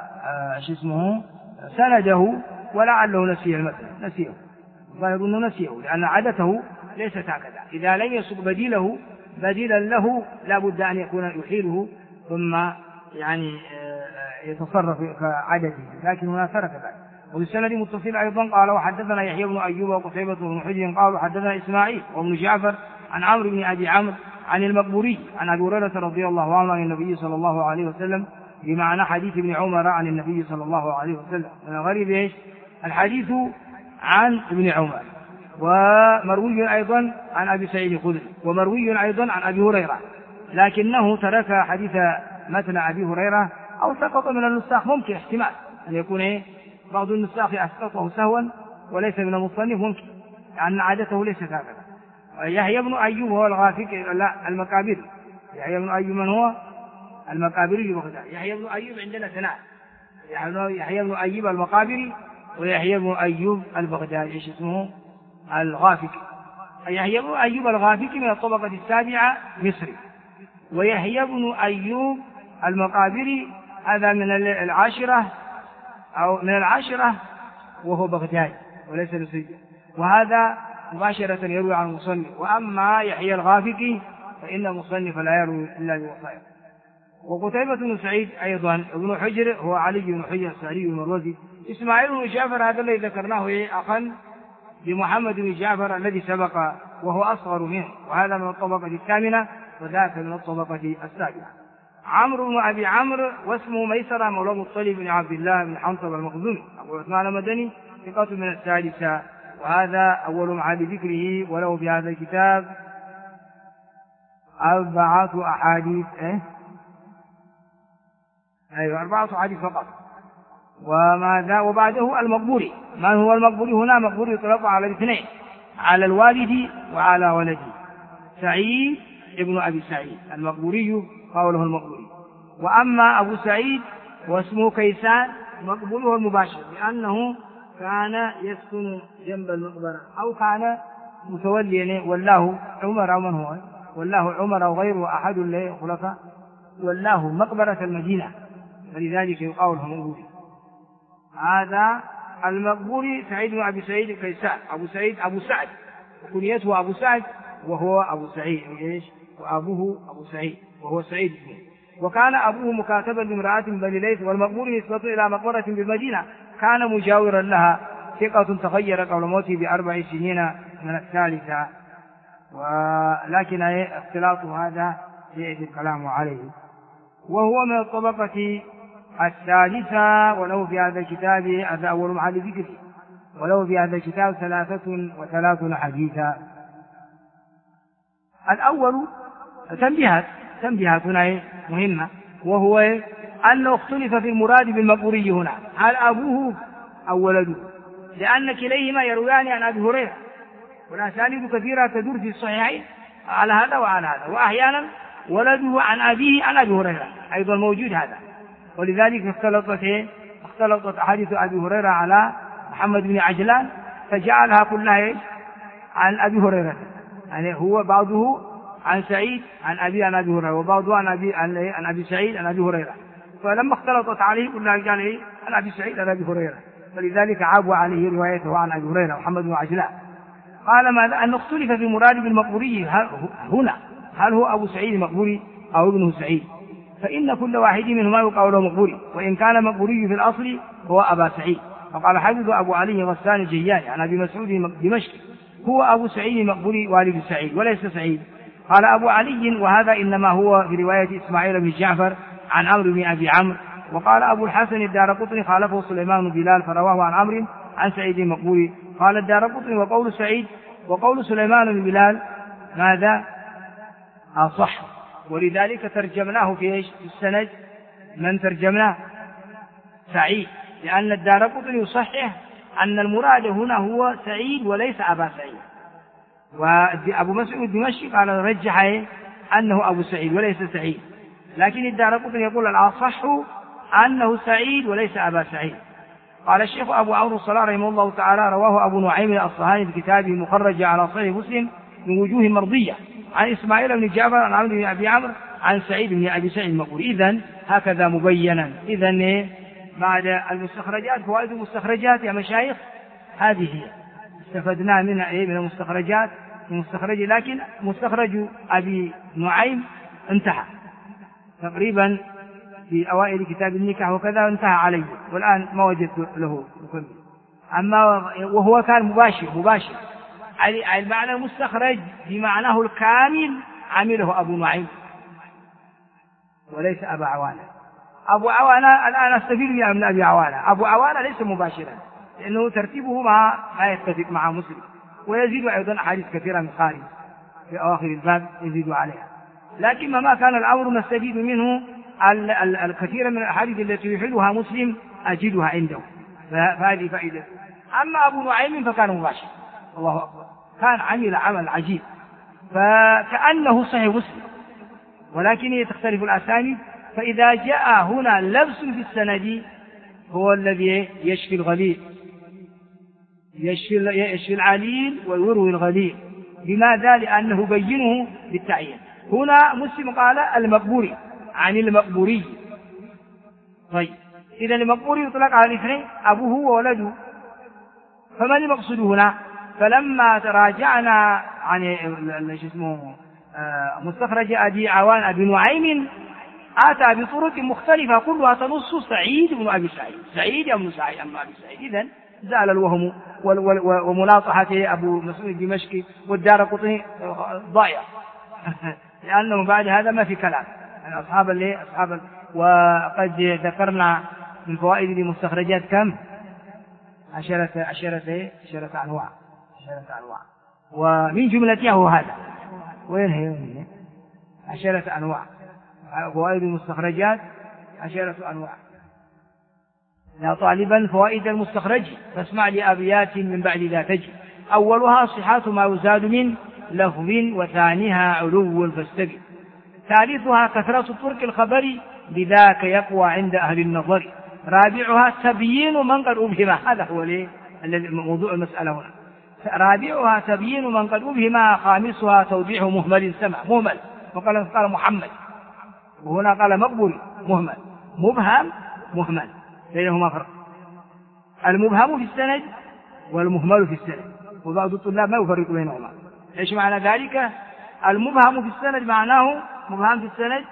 سنده، ولعله نسيه المثل، نسيه ظاهر أنه نسيه، لأن عادته ليست هكذا. إذا لم يسق بديلا له لا بد أن يكون يحيله ثم يعني يتصرف كعادته، لكن هنا ترك ذلك. وبالسند متصل أيضا قال وحدثنا يحيى بن أيوب وقتيبة بن حجر قالوا حدثنا إسماعيل وابن جعفر عن عمرو بن أبي عمرو عن المقبوري عن أبي هريرة رضي الله عنه عن النبي صلى الله عليه وسلم بمعنى حديث ابن عمر عن النبي صلى الله عليه وسلم. من الغريب إيش؟ الحديث عن ابن عمر، ومروي أيضا عن أبي سعيد الخدري، ومروي أيضا عن أبي هريرة، لكنه ترك حديث متن أبي هريرة أو سقط من النساخ. ممكن احتمال أن يكون بعض النساخ أسقطه سهوا وليس من المصنف، ممكن لأن عادته ليست هكذا. يحيى بن أيوب هو الغافقي لا المقابري. يحيى بن أيوب من هو؟ المقابري بغداد. يحيى بن أيوب عندنا ثناء، يحيى بن أيوب المقابري ويحيى بن أيوب البغدادي ايش اسمه؟ الغافقي. يحيى بن أيوب الغافقي من الطبقة السابعة مصري، ويحيى بن أيوب المقابري هذا من العاشرة أو من العاشرة وهو بغدادي وليس نسيا، وهذا مباشرة يروي عن المصنف. وأما يحيى الغافقي فإن المصنف لا يروي إلا بوصايا. وقتيبة بن سعيد أيضا ابن حجر هو علي بن حجر السعدي المروزي. إسماعيل بن جعفر هذا الذي ذكرناه أخا بمحمد بن جعفر الذي سبق وهو أصغر منه، وهذا من الطبقة الثامنة وذاك من الطبقة السابعة. عمرو بن أبي عمرو واسمه ميسرة مولى مطلب بن عبد الله بن حنطب المخزومي أبو عثمان المدني ثقة من الثالثة، وهذا أول معاد ذكره، وله في هذا الكتاب 4 أحاديث 4 أحاديث فقط. وماذا وبعده المقبوري. من هو المقبوري هنا؟ مقبوري يطلق على الاثنين، على الوالد وعلى ولده. سعيد ابن أبي سعيد المقبوري قوله المقبوري. وأما أبو سعيد واسمه كيسان مقبوله المباشر، لأنه كان يسكن جنب المقبرة أو كان متوليا والله عمر أو من هو والله عمر أو غيره أحد الخلفاء والله مقبرة المدينة، فلذلك يقال مقبوري. هذا المقبوري سعيد بن أبي سعيد كيسان. أبو سعيد أبو سعد وكنيته أبو سعد وهو أبو سعيد وأبوه أبو سعيد وهو سعيد بن. وكان أبوه مكاتبا بامرأة بني ليث، والمقبوري نسبة إلى مقبرة بالمدينة كان مجاورا لها، ثقة تغير قبل موته ب4 سنين من الثالثة، ولكن اختلاط هذا يأتي الكلام عليه. وهو من الطبقة الثالثة، وله في هذا الكتاب هذا أول معاد ذكره، وله في هذا الكتاب 33 حديثا. الأول تنبيهات هنا مهمة، وهو أنه اختلف في المراد بالمقبوري هنا، هل أبوه أو ولده؟ لأن كليهما يرويان عن أبي هريرة، والأسانيد كثيرة تدور في الصحيحين على هذا وعلى هذا، وأحيانا ولده عن أبيه عن أبي هريرة أيضا موجود هذا. ولذلك اختلطت أحاديث أبي هريرة على محمد بن عجلان فجعلها كلها عن أبي هريرة، يعني هو بعضه عن سعيد عن أبي عن أبي هريرة، وبعضه عن أبي سعيد عن أبي هريرة، فلما اختلطت عليه كلها قال عن أبي سعيد عن أبي هريرة، فلذلك عابوا عليه روايته عن أبي هريرة محمد بن عجلان. قال ماذا؟ أن اختلف في مراد بالمقبوري هنا، هل هو أبو سعيد المقبوري أو ابنه سعيد؟ فإن كل واحد منهما يقال له مقبوري، وإن كان مقبوري في الأصل هو أبا سعيد. فقال حافظ أبو علي غسان الجياني عن أبي مسعود دمشقي هو أبو سعيد المقبوري والد سعيد وليس سعيد. قال أبو علي وهذا إنما هو في رواية إسماعيل بن جعفر عن عمرو بن أبي عمرو. وقال أبو الحسن الدارقطني خالفه سليمان بن بلال فرواه عن عمرو عن سعيد المقبوري. قال الدارقطني وقول سليمان بن بلال ماذا؟ أصح، ولذلك ترجمناه في السند من ترجمناه؟ سعيد، لأن الدارقطني يصحح أن المراد هنا هو سعيد وليس أبا سعيد. وأبو مسعود الدمشقي قال رجح أنه أبو سعيد وليس سعيد، لكن الدارقطني يقول الأصح أنه سعيد وليس أبا سعيد. قال الشيخ أبو عمرو الصلاة رحمه الله تعالى رواه أبو نعيم الأصفهاني في كتابه مخرج على صحيح مسلم من وجوه مرضية عن إسماعيل بن جعفر عن عمرو بن أبي عمرو عن سعيد بن أبي سعيد المقبوري. إذن هكذا مبينا. إذن بعد المستخرجات فوائد المستخرجات يا مشايخ هذه هي استفدنا منها من المستخرجات المستخرج، لكن مستخرج أبي نعيم انتهى تقريبا في أوائل كتاب النكاح وكذا انتهى عليه، والآن ما وجدت له مكمل. أما وهو كان مباشر المعنى المستخرج بمعناه الكامل عمله أبو نعيم وليس أبا عوانة. أبو عوانة الآن أستفيد من أبي عوانة. أبو عوانة ليس مباشرا لأنه ترتيبه ما يتفق مع مسلم، ويزيد أيضا أحاديث كثيرة من خارج في أواخر الباب يزيد عليها، لكن ما كان الأمر نستفيد منه الكثير من الأحاديث التي يحلها مسلم أجدها عنده، فهذه فائدة. أما أبو نعيم فكان مباشر، الله أكبر، كان عمل عمل عجيب فكأنه صحيح مسلم، ولكن تختلف الأسانيد. فإذا جاء هنا لبس في السند هو الذي يشفي الغليل، يشفي العليل ويروي الغليل. لماذا؟ لأنه بينه بالتعيين. هنا مسلم قال المقبوري عن المقبوري. طيب إذا المقبوري يطلق على الاثنين أبوه وولده، فما المقصود هنا؟ فلما تراجعنا عن مستخرج أبي عوان أبي نعيم آتى بطرق مختلفة كلها تنص سعيد بن أبي سعيد، سعيد بن سعيد بن أبي سعيد. إذن زال الوهم وملاطحته أبو مسعود الدمشقي والدارقطني ضائع لأنه بعد هذا ما في كلام. يعني أصحاب وقد ذكرنا من فوائد المستخرجات كم؟ 10 أنواع، ومن جملتها هو هذا. وين هي؟ 10 أنواع فوائد المستخرجات، 10 أنواع. يا طالبا فوائد المستخرج فاسمع لأبيات من بعد ذا تجي. أولها صحة ما يزاد من لفظ، وثانيها علو فاستبن، ثالثها كثرة طرق الخبر بذاك يقوى عند أهل النظر، رابعها تبيين من قد أبهم، هذا هو موضوع المسألة هنا. رابعها تبيين من قد أبهم، خامسها توضيح مهمل سمع مهمل، وقال محمد، وهنا قال مقبول مهمل، مبهم مهمل، بينهما فرق. المبهم في السند والمهمل في السند، وبعض الطلاب ما يفرق بينهما. ايش معنى ذلك؟ المبهم في السند معناه مبهم في السند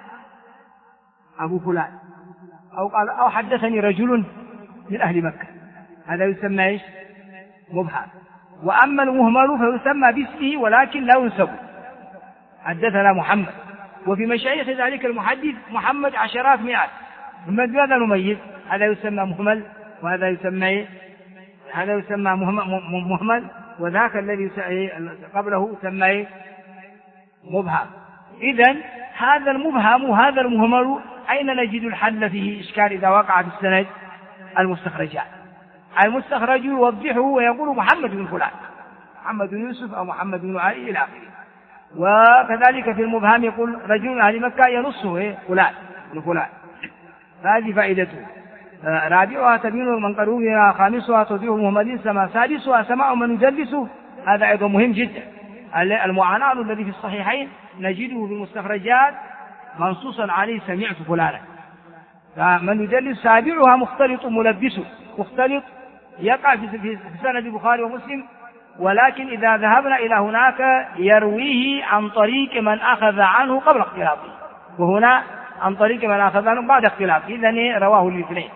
أبو فلان، أو حدثني رجل من أهل مكة، هذا يسمى ايش؟ مبهم. وأما المهمل فيسمى باسمه ولكن لا ينسب، حدثنا محمد، وفي مشايخ ذلك المحدث محمد عشرات مئات، ماذا نميز؟ هذا يسمى مهمل، وهذا يسمى هذا يسمى مهمل، وذاك الذي قبله يسمى مبهم. إذن هذا المبهم وهذا المهمل أين نجد الحل فيه إشكال إذا وقع في السند؟ المستخرجات. المستخرج يوضحه ويقول محمد بن فلان، محمد بن يوسف أو محمد بن علي إلى آخره. وكذلك في المبهم يقول رجل أهل مكة ينصه فلان بن فلان. هذه فائدته. رابعها تبيين من قروبها، خامسها توضيح مهمل سما، سادسها سماع من يدلسه، هذا أيضا مهم جدا. المعاناة الذي في الصحيحين نجده في المستخرجات منصوصا عليه سمعت فلانا، فمن يدلس سابعها مختلط ملبس، مختلط يقع في سند البخاري ومسلم، ولكن إذا ذهبنا إلى هناك يرويه عن طريق من أخذ عنه قبل اختلاطه، وهنا عن طريق من أخذ عنه بعد اختلاطه، إذن رواه الاثنين.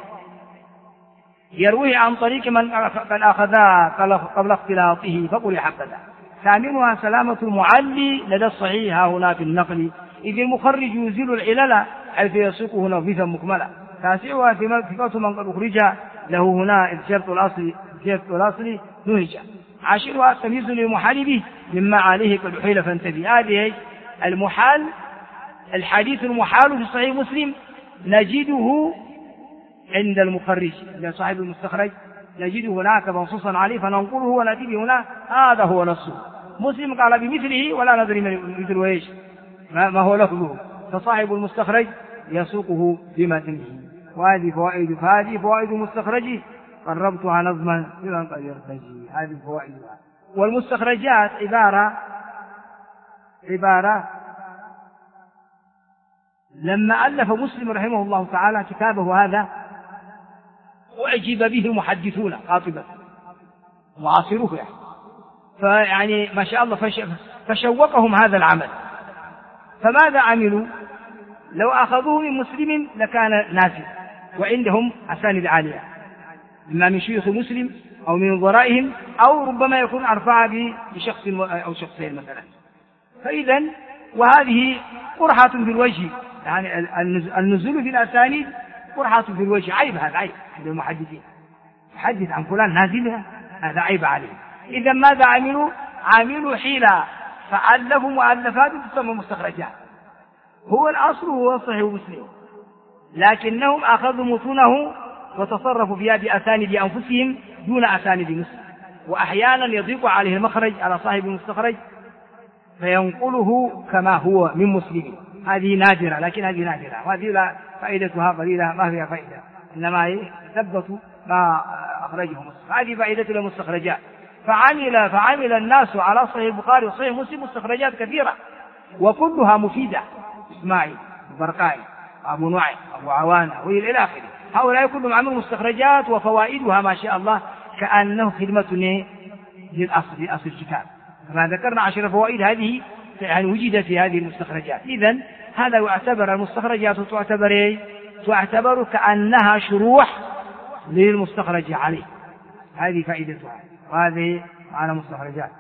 يرويه عن طريق من أخذ قبل اختلاطه فقل حبذا. ثامنها سلامة المعلي لدى الصحيح هنا في النقل، إذ المخرج يزيل العلل حيث يسوقه نظيفا مكملا. تاسعها ثقة من قد أخرج له هنا إذ شرط الأصل نهج. عاشرها التمييز للمحال به مما عليه قد أحيل فانتبه. هذه المحال، الحديث المحال في صحيح مسلم نجده عند المخرج، عند صاحب المستخرج نجده هناك منصوصا عليه فننقله ونأتي به هنا، هذا هو نصه. مسلم قال بمثله ولا ندري مثله ايش ما هو لفظه، فصاحب المستخرج يسوقه بمتنه. وهذه فوائد المستخرج قربتها نظما بمن قد يرتجي. هذه فوائدها. والمستخرجات عبارة لما ألف مسلم رحمه الله تعالى كتابه هذا أعجب به المحدثون قاطبة معاصروه يعني، فيعني ما شاء الله فشوقهم هذا العمل. فماذا عملوا؟ لو أخذوه من مسلم لكان نازل وعندهم أسانيد عالية، إما من شيوخ مسلم أو من وزرائهم، أو ربما يكون أرفع بشخص أو شخصين مثلا. فإذا وهذه قرحة في الوجه، يعني النزول في الأسانيد قرحة في الوجه، عيب، هذا عيب عند المحدثين. يحدث عن فلان نازلها، هذا عيب عليه. إذا ماذا عملوا حيلة، فألفوا مؤلفات تسمى مستخرجات. هو الأصل هو صحيح مسلم، لكنهم أخذوا متونه وتصرفوا فيها بأسانيد أنفسهم دون أسانيد مسلم، وأحيانا يضيق عليه المخرج على صاحب المستخرج فينقله كما هو من مسلم. هذه نادرة، لكن هذه نادرة، وهذه لا فائدتها قليلة، ما فيها فائدة، إنما ثبتوا ما أخرجه مسلم. هذه فائدة المستخرجات. فعمل الناس على صحيح البخاري وصحيح مسلم مستخرجات كثيرة وكلها مفيدة. إسماعيل، البرقائي، أبو نعيم، أبو عوانة وإلى آخره، هؤلاء كلهم عملوا مستخرجات وفوائدها ما شاء الله كأنه خدمة للأصل الكتاب. كما ذكرنا 10 فوائد هذه يعني وجدت في هذه المستخرجات. إذن هذا يعتبر المستخرجات تعتبر كأنها شروح للمستخرج عليه. هذه فائدتها، وهذه معنى مستخرجات.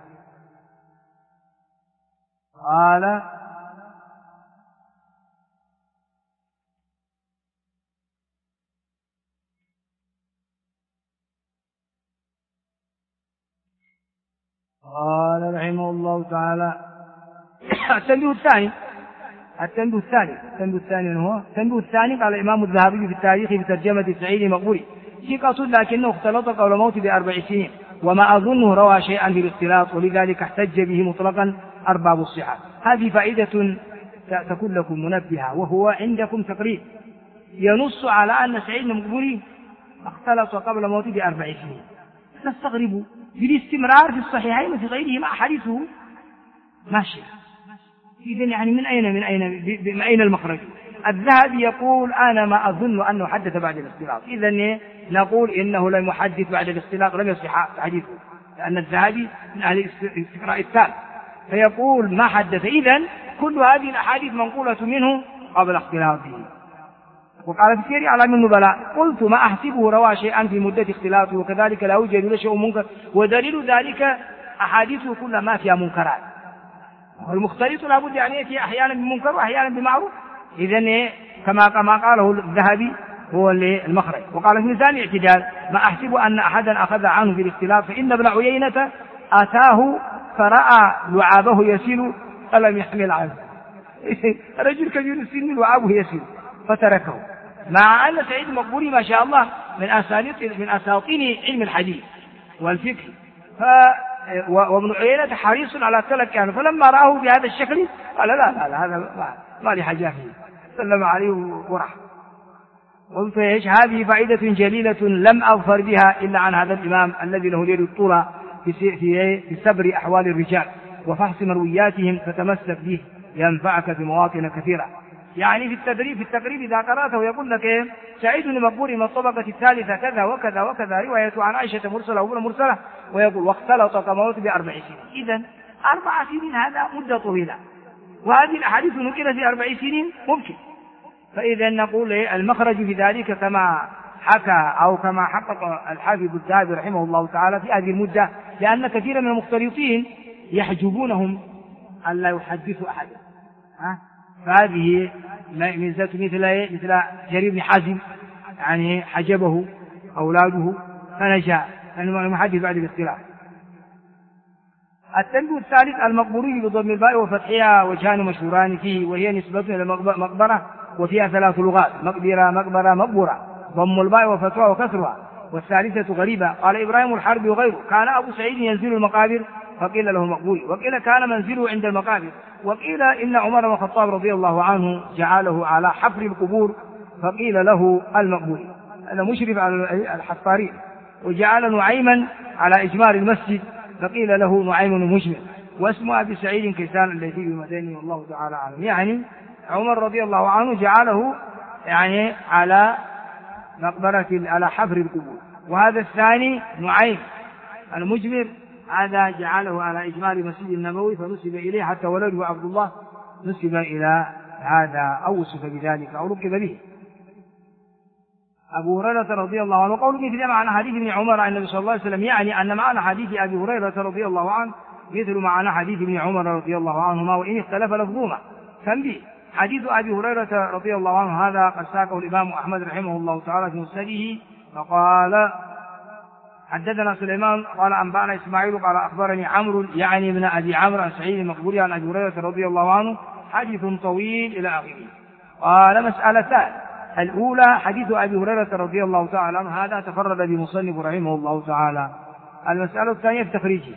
قال رحمه الله تعالى: التنبيه الثاني قال الإمام الذهبي في التاريخ في ترجمة سعيد المقبوري: ثقة لكنه اختلط قبل موت ب4 سنين، وما أظنه روى شيئا في الاختلاط، ولذلك احتج به مطلقا أرباب الصحة. هذه فائدة تكون لكم منبهة، وهو عندكم تقريب ينص على أن سعيد المقبوري اختلط قبل موته ب4 سنين. تستغربوا بالاستمرار في الصحيحين وفي غيرهما أحاديثه ماشية. إذن يعني من أين المخرج؟ الذهبي يقول: أنا ما أظن أنه حدث بعد الاختلاط. إذن نقول إنه لم يحدث بعد الاختلاط، لم يصح حديثه، لأن الذهبي من أهل الاستقراء التام، فيقول ما حدث. إذن كل هذه الأحاديث منقولة منه قبل اختلاطه. وقال في سير أعلام النبلاء: قلت ما أحسبه روى شيئا في مدة اختلاطه، وكذلك لا يوجد له شيء منكر، ودليل ذلك أحاديثه كل ما فيها منكرات. والمختلط لابد أن يأتي أحيانا بمنكر وأحيانا بمعروف. إذن كما قاله الذهبي هو المخرج. وقال في ميزان الاعتدال: ما أحسب أن أحدا أخذ عنه في الاختلاط، فإن ابن عيينة أتاه فرأى لعابه يسيل فلم يحمل عنه. رجل كبير السن لعابه يسيل فتركه، مع أن سعيد المقبوري ما شاء الله من أساطين علم الحديث والفقه، وابن عيينة حريص على تلك، فلما رآه بهذا الشكل قال: لا هذا ما لي حاجة فيه، سلم عليه ورح. قلت: ايش هذه فائدة جليلة لم أظفر بها إلا عن هذا الإمام الذي له اليد الطولى في سبر أحوال الرجال وفحص مروياتهم، فتمسك به ينفعك في مواطن كثيرة. يعني في التقريب إذا قرأته يقول لك: سعيد المقبوري من الطبقة الثالثة كذا وكذا وكذا، رواية عن عائشة مرسلة وابن مرسلة، ويقول: واختلط كموت ب4 سنين. إذن 4 سنين هذا مدة طويلة، وهذه الأحاديث نقلت في 4 سنين ممكن. فإذا نقول المخرج في ذلك كما حكى أو كما حقق الحافظ الذهبي رحمه الله تعالى في هذه المدة، لأن كثيرا من المختلطين يحجبونهم ألا يحدثوا أحدا. فهذه ميزة مثل جرير بن حازم، يعني حجبه أولاده فنجا لأنه المحدث بعد الاختلاف. التنبيه الثالث: المقبوري بضم الباء وفتحها وجهان مشهوران فيه، وهي نسبة إلى مقبرة، وفيها 3 لغات: مقبرة، مقبرة، مقبرة، ضم الباء وفتحها وكسرها، والثالثة غريبة. قال إبراهيم الحربي وغيره: كان أبو سعيد ينزل المقابر فقيل له مقبوري، وقيل كان منزله عند المقابر، وقيل إن عمر بن الخطاب رضي الله عنه جعله على حفر القبور فقيل له المقبوري، هذا مشرف على الحفارين. وجعل نعيما على إجمار المسجد فقيل له نعيم المجمر، واسم أبي سعيد كيسان الذي بمدينه، والله تعالى أعلم. يعني عمر رضي الله عنه جعله يعني على مقبرة على حفر القبور. وهذا الثاني نعيم المجمر هذا جعله على إجمار المسجد النبوي فنسب إليه، حتى ولده عبد الله نسب إلى هذا أو وصف بذلك أو ركب به. أبو هريرة رضي الله عنه قول مثل معنى حديث ابن عمر عن النبي صلى الله عليه وسلم، يعني أن معنى حديث أبي هريرة رضي الله عنه مثل معنى حديث ابن عمر رضي الله عنهما، وإن اختلف لفظهما. تنبيه: حديث أبي هريرة رضي الله عنه هذا قد ساقه الإمام أحمد رحمه الله تعالى في مسنده، فقال: حدثنا سليمان قال أنبأنا إسماعيل قال أخبرني عمرو يعني ابن أبي عمرو عن سعيد المقبوري عن أبي هريرة رضي الله عنه، حديث طويل إلى آخره. قال: مسألتان: الأولى حديث أبي هريرة رضي الله تعالى عنه هذا تفرد بمصنف رحمه الله تعالى. المسألة الثانية في تخريجه،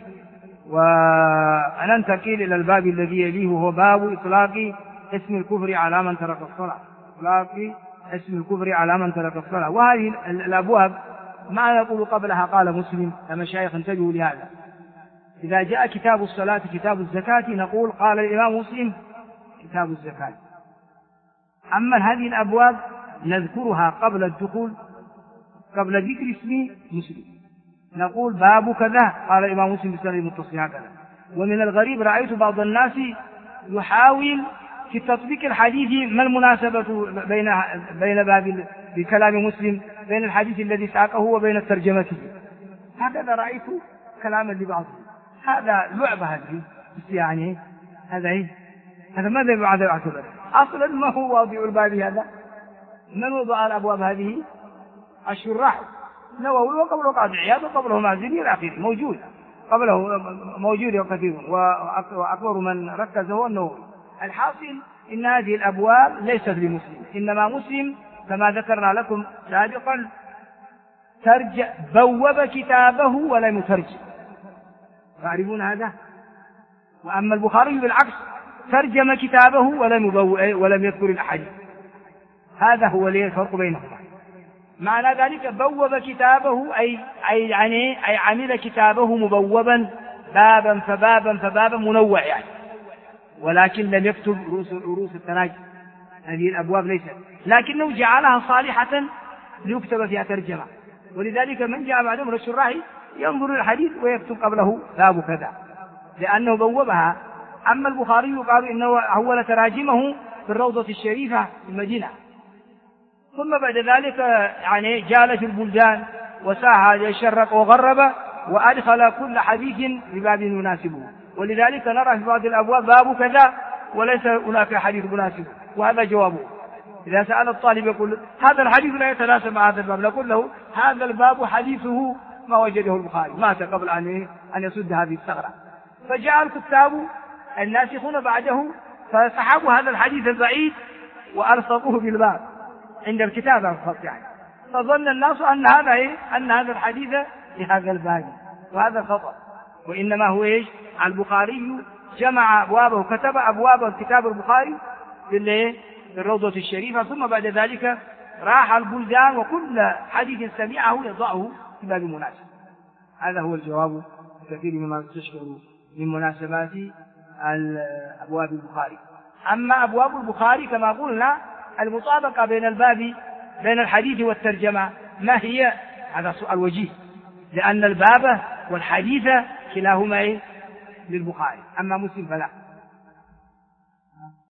وننتقل إلى الباب الذي يليه وهو باب إطلاق اسم الكفر على من ترك الصلاة. إطلاق اسم الكفر على من ترك الصلاة. وهذه الأبواب ما نقول قبلها قال مسلم، المشايخ انتبهوا لهذا. إذا جاء كتاب الصلاة كتاب الزكاة نقول قال الإمام مسلم كتاب الزكاة. أما هذه الأبواب نذكرها قبل الدخول، قبل ذكر اسم مسلم، نقول باب كذا قال الإمام مسلم بسند متصل هكذا. ومن الغريب رأيت بعض الناس يحاول في تطبيق الحديث ما المناسبة بين باب بكلام مسلم بين الحديث الذي ساقه وبين ترجمته. هكذا رأيت كلاما لبعضهم. هذا لعبة هذه يعني هذا ماذا بعد يعتبر أصلا ما هو واضع الباب هذا؟ من وضع الأبواب هذه؟ الشراح نووي وقبله قاضي عياض وقبله مازني إلى آخره موجود قبله موجود وكثير وأكبر من ركزه النووي. الحاصل إن هذه الأبواب ليست لمسلم، إنما مسلم كما ذكرنا لكم سابقا بوب كتابه ولم يترجم، تعرفون هذا؟ وأما البخاري بالعكس ترجم كتابه ولم يذكر الأحاديث. هذا هو الفرق بينهما. معنى ذلك بوب كتابه أي عمل كتابه مبوبا بابا فبابا منوع يعني، ولكن لم يكتب رؤوس التراجم. هذه الأبواب ليست، لكنه جعلها صالحة ليكتب فيها ترجمة. ولذلك من جاء بعدهم من الشراح ينظر الحديث ويكتب قبله باب كذا لأنه بوبها. أما البخاري قالوا إنه أول تراجمه في الروضة الشريفة في المدينة، ثم بعد ذلك يعني جال في البلدان وساها شرق وغرب وأدخل كل حديث بباب يناسبه. ولذلك نرى في بعض الأبواب باب كذا وليس هناك حديث مناسب، وهذا جوابه. إذا سأل الطالب يقول هذا الحديث لا يتناسب مع هذا الباب، نقول له هذا الباب حديثه ما وجده البخاري، مات قبل أن يسد هذه الثغرة. فجاء الكتاب الناسخون بعده فسحبوا هذا الحديث البعيد وألصقوه بالباب عند الكتابة الخط يعني، فظن الناس أن هذا الحديث لهذا الباب، وهذا خطأ. وإنما هو البخاري جمع أبوابه، كتب أبواب الكتاب البخاري في الروضة الشريفة، ثم بعد ذلك راح البلدان وكل حديث سمعه يضعه في باب مناسب. هذا هو الجواب كثير مما تشكر من مناسبات أبواب البخاري. أما أبواب البخاري كما قلنا المطابقة بين الحديث والترجمة ما هي؟ هذا سؤال وجيه، لأن الباب والحديث كلاهما للبخاري، أما مسلم فلا.